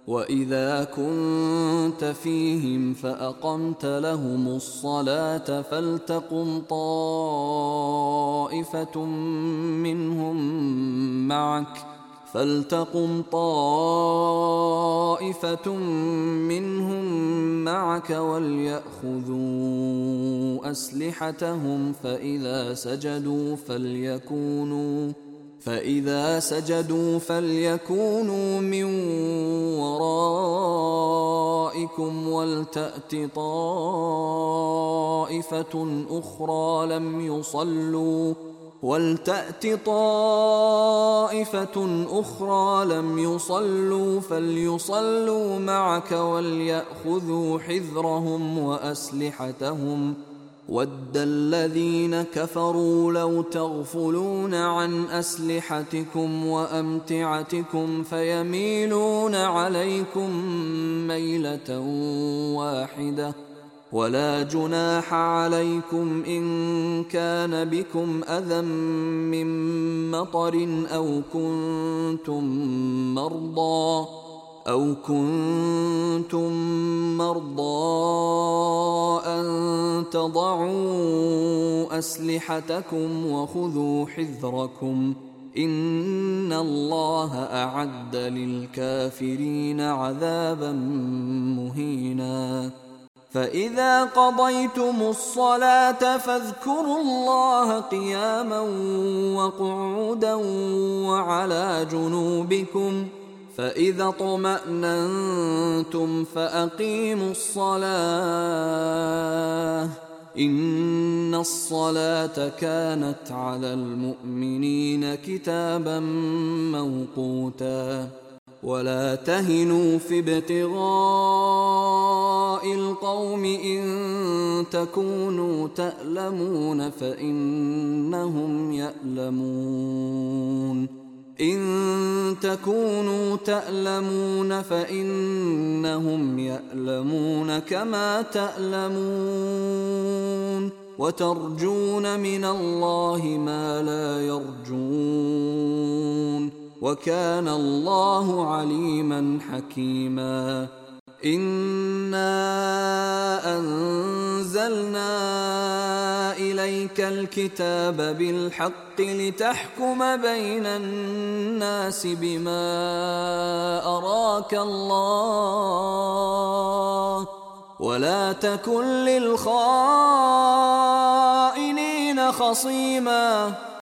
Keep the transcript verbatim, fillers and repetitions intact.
وإذا كنت فيهم فأقمت لهم الصلاة فلتقم طائفة منهم معك فلتقم طائفة منهم معك وليأخذوا أسلحتهم فإذا سجدوا فليكونوا فإذا سجدوا فليكونوا من ورائكم ولتأت طائفة أخرى لم يصلوا ولتأت طائفة أخرى لم يصلوا فليصلوا معك وليأخذوا حذرهم وأسلحتهم ود الذين كفروا لو تغفلون عن أسلحتكم وأمتعتكم فيميلون عليكم ميلة واحدة ولا جناح عليكم إن كان بكم أذى من مطر أو كنتم مرضى أو كنتم مرضى أن تضعوا أسلحتكم وخذوا حذركم إن الله أعد للكافرين عذابا مهينا فإذا قضيتم الصلاة فاذكروا الله قياما وقعودا وعلى جنوبكم فإذا اطمأننتم فأقيموا الصلاة إن الصلاة كانت على المؤمنين كتابا موقوتا ولا تهنوا في ابتغاء القوم إن تكونوا تألمون فإنهم يألمون إن تكونوا تألمون فإنهم يألمون كما تألمون وترجون من الله ما لا يرجون وكان الله عليما حكيما إنا أنزلنا إليك الكتاب بالحق لتحكم بين الناس بما أراك الله ولا تكن للخائنين خصيما